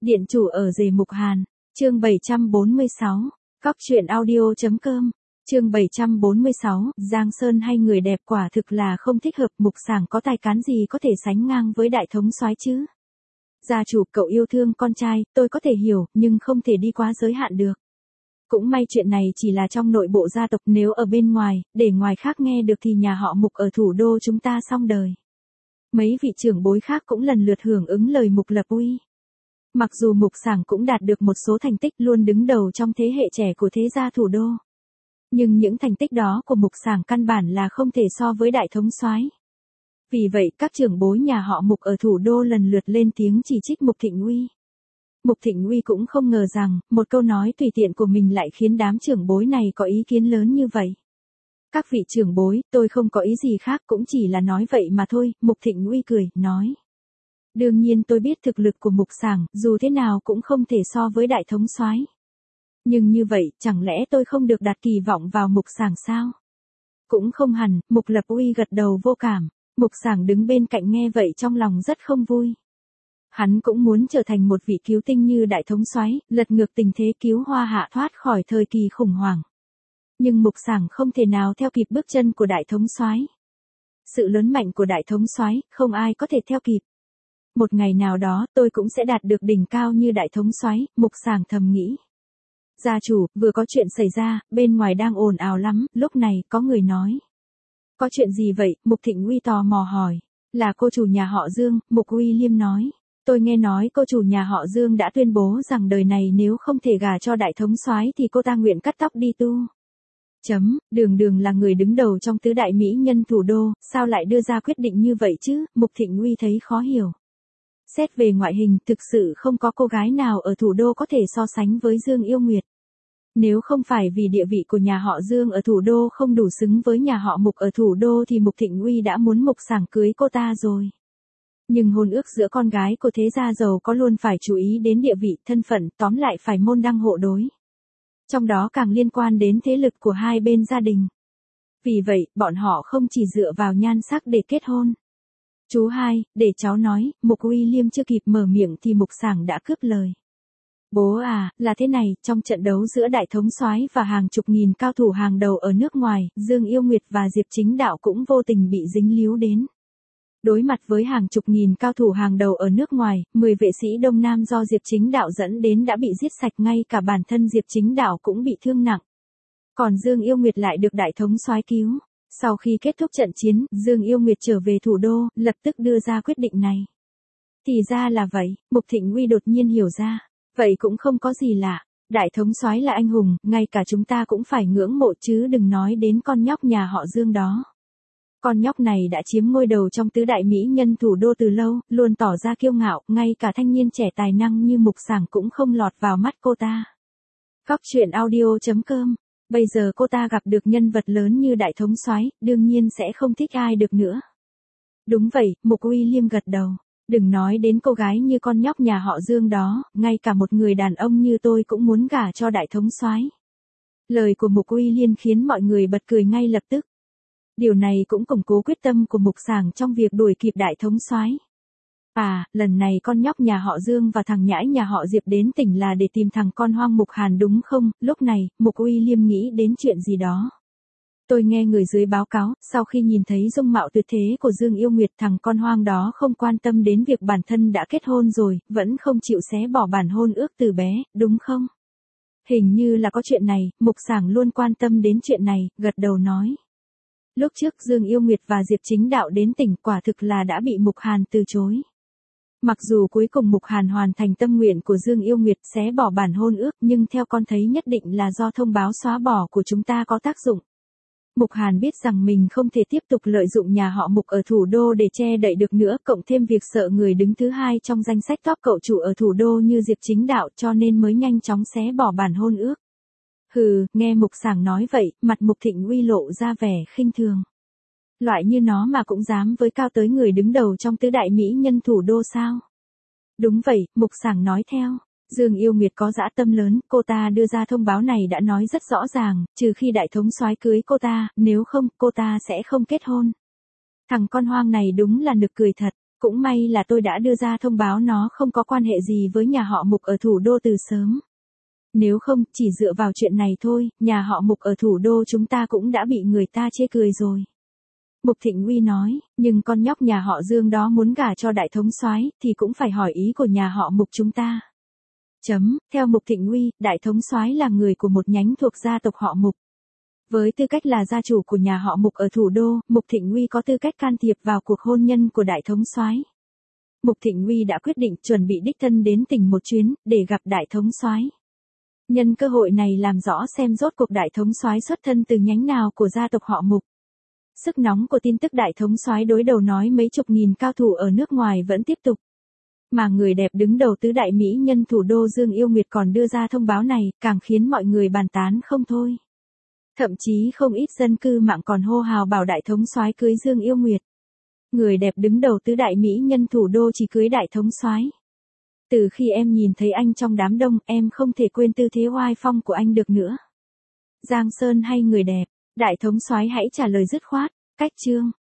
Điện chủ ở rể Mục Hàn, chương 746, Cóc truyện audio.com, chương 746, Giang Sơn hay người đẹp quả thực là không thích hợp. Mục Sảng có tài cán gì có thể sánh ngang với đại thống soái chứ? Gia chủ, cậu yêu thương con trai, tôi có thể hiểu, nhưng không thể đi quá giới hạn được. Cũng may chuyện này chỉ là trong nội bộ gia tộc, nếu ở bên ngoài, để ngoài khác nghe được thì nhà họ Mục ở thủ đô chúng ta xong đời. Mấy vị trưởng bối khác cũng lần lượt hưởng ứng lời Mục lập uy. Mặc dù Mục Sảng cũng đạt được một số thành tích, luôn đứng đầu trong thế hệ trẻ của thế gia thủ đô. Nhưng những thành tích đó của Mục Sảng căn bản là không thể so với đại thống soái. Vì vậy, các trưởng bối nhà họ Mục ở thủ đô lần lượt lên tiếng chỉ trích Mục Thịnh Uy. Mục Thịnh Uy cũng không ngờ rằng, một câu nói tùy tiện của mình lại khiến đám trưởng bối này có ý kiến lớn như vậy. Các vị trưởng bối, tôi không có ý gì khác, cũng chỉ là nói vậy mà thôi. Mục Thịnh Uy cười, nói. Đương nhiên tôi biết thực lực của Mục Sảng, dù thế nào cũng không thể so với đại thống soái. Nhưng như vậy, chẳng lẽ tôi không được đặt kỳ vọng vào Mục Sảng sao? Cũng không hẳn. Mục lập uy gật đầu vô cảm. Mục Sảng đứng bên cạnh nghe vậy trong lòng rất không vui. Hắn cũng muốn trở thành một vị cứu tinh như đại thống soái, lật ngược tình thế, cứu Hoa Hạ thoát khỏi thời kỳ khủng hoảng. Nhưng Mục Sảng không thể nào theo kịp bước chân của đại thống soái. Sự lớn mạnh của đại thống soái, không ai có thể theo kịp. Một ngày nào đó, tôi cũng sẽ đạt được đỉnh cao như đại thống soái, Mục Sảng thầm nghĩ. Gia chủ, vừa có chuyện xảy ra, bên ngoài đang ồn ào lắm. Lúc này, có người nói. Có chuyện gì vậy? Mục Thịnh Uy tò mò hỏi. Là cô chủ nhà họ Dương. Mục Uy Liêm nói. Tôi nghe nói cô chủ nhà họ Dương đã tuyên bố rằng đời này nếu không thể gả cho đại thống soái thì cô ta nguyện cắt tóc đi tu. Đường Đường là người đứng đầu trong tứ đại mỹ nhân thủ đô, sao lại đưa ra quyết định như vậy chứ? Mục Thịnh Uy thấy khó hiểu. Xét về ngoại hình, thực sự không có cô gái nào ở thủ đô có thể so sánh với Dương Yêu Nguyệt. Nếu không phải vì địa vị của nhà họ Dương ở thủ đô không đủ xứng với nhà họ Mục ở thủ đô thì Mục Thịnh Uy đã muốn Mục Sảng cưới cô ta rồi. Nhưng hôn ước giữa con gái của thế gia giàu có luôn phải chú ý đến địa vị, thân phận, tóm lại phải môn đăng hộ đối. Trong đó càng liên quan đến thế lực của hai bên gia đình. Vì vậy, bọn họ không chỉ dựa vào nhan sắc để kết hôn. Chú hai, để cháu nói. Mục Uy Liêm chưa kịp mở miệng thì Mục Sảng đã cướp lời. Bố à, là thế này, trong trận đấu giữa đại thống soái và hàng chục nghìn cao thủ hàng đầu ở nước ngoài, Dương Yêu Nguyệt và Diệp Chính Đạo cũng vô tình bị dính líu đến. Đối mặt với hàng chục nghìn cao thủ hàng đầu ở nước ngoài, 10 vệ sĩ Đông Nam do Diệp Chính Đạo dẫn đến đã bị giết sạch, ngay cả bản thân Diệp Chính Đạo cũng bị thương nặng. Còn Dương Yêu Nguyệt lại được đại thống soái cứu. Sau khi kết thúc trận chiến, Dương Yêu Nguyệt trở về thủ đô, lập tức đưa ra quyết định này. Thì ra là vậy, Mục Thịnh Uy đột nhiên hiểu ra. Vậy cũng không có gì lạ. Đại thống soái là anh hùng, ngay cả chúng ta cũng phải ngưỡng mộ chứ đừng nói đến con nhóc nhà họ Dương đó. Con nhóc này đã chiếm ngôi đầu trong tứ đại mỹ nhân thủ đô từ lâu, luôn tỏ ra kiêu ngạo, ngay cả thanh niên trẻ tài năng như Mục Sảng cũng không lọt vào mắt cô ta. Cóc truyện audio.com. Bây giờ cô ta gặp được nhân vật lớn như đại thống soái, đương nhiên sẽ không thích ai được nữa. Đúng vậy, Mục Uy Liêm gật đầu. Đừng nói đến cô gái như con nhóc nhà họ Dương đó, ngay cả một người đàn ông như tôi cũng muốn gả cho đại thống soái. Lời của Mục Uy Liêm khiến mọi người bật cười ngay lập tức. Điều này cũng củng cố quyết tâm của Mục Sảng trong việc đuổi kịp đại thống soái. À, lần này con nhóc nhà họ Dương và thằng nhãi nhà họ Diệp đến tỉnh là để tìm thằng con hoang Mục Hàn đúng không? Lúc này, Mục Uy Liêm nghĩ đến chuyện gì đó. Tôi nghe người dưới báo cáo, sau khi nhìn thấy dung mạo tuyệt thế của Dương Yêu Nguyệt, thằng con hoang đó không quan tâm đến việc bản thân đã kết hôn rồi, vẫn không chịu xé bỏ bản hôn ước từ bé, đúng không? Hình như là có chuyện này. Mục Sảng luôn quan tâm đến chuyện này, gật đầu nói. Lúc trước Dương Yêu Nguyệt và Diệp Chính Đạo đến tỉnh, quả thực là đã bị Mục Hàn từ chối. Mặc dù cuối cùng Mục Hàn hoàn thành tâm nguyện của Dương Yêu Nguyệt xé bỏ bản hôn ước, nhưng theo con thấy nhất định là do thông báo xóa bỏ của chúng ta có tác dụng. Mục Hàn biết rằng mình không thể tiếp tục lợi dụng nhà họ Mục ở thủ đô để che đậy được nữa, cộng thêm việc sợ người đứng thứ hai trong danh sách top cậu chủ ở thủ đô như Diệp Chính Đạo, cho nên mới nhanh chóng xé bỏ bản hôn ước. Hừ, nghe Mục Sảng nói vậy, mặt Mục Thịnh Uy lộ ra vẻ khinh thường. Loại như nó mà cũng dám với cao tới người đứng đầu trong tứ đại mỹ nhân thủ đô sao? Đúng vậy, Mục Sảng nói theo. Dương Yêu Nguyệt có dã tâm lớn, cô ta đưa ra thông báo này đã nói rất rõ ràng, trừ khi đại thống soái cưới cô ta, nếu không, cô ta sẽ không kết hôn. Thằng con hoang này đúng là nực cười thật. Cũng may là tôi đã đưa ra thông báo nó không có quan hệ gì với nhà họ Mục ở thủ đô từ sớm. Nếu không, chỉ dựa vào chuyện này thôi, nhà họ Mục ở thủ đô chúng ta cũng đã bị người ta chê cười rồi. Mục Thịnh Uy nói, nhưng con nhóc nhà họ Dương đó muốn gả cho đại thống soái thì cũng phải hỏi ý của nhà họ Mục chúng ta. Theo Mục Thịnh Uy, đại thống soái là người của một nhánh thuộc gia tộc họ Mục. Với tư cách là gia chủ của nhà họ Mục ở thủ đô, Mục Thịnh Uy có tư cách can thiệp vào cuộc hôn nhân của đại thống soái. Mục Thịnh Uy đã quyết định chuẩn bị đích thân đến tỉnh một chuyến để gặp đại thống soái. Nhân cơ hội này làm rõ xem rốt cuộc đại thống soái xuất thân từ nhánh nào của gia tộc họ Mục. Sức nóng của tin tức đại thống soái đối đầu nói mấy chục nghìn cao thủ ở nước ngoài vẫn tiếp tục. Mà người đẹp đứng đầu tứ đại mỹ nhân thủ đô Dương Yêu Nguyệt còn đưa ra thông báo này, càng khiến mọi người bàn tán không thôi. Thậm chí không ít dân cư mạng còn hô hào bảo đại thống soái cưới Dương Yêu Nguyệt. Người đẹp đứng đầu tứ đại mỹ nhân thủ đô chỉ cưới đại thống soái. Từ khi em nhìn thấy anh trong đám đông, em không thể quên tư thế oai phong của anh được nữa. Giang Sơn hay người đẹp, đại thống soái hãy trả lời dứt khoát, cách chương.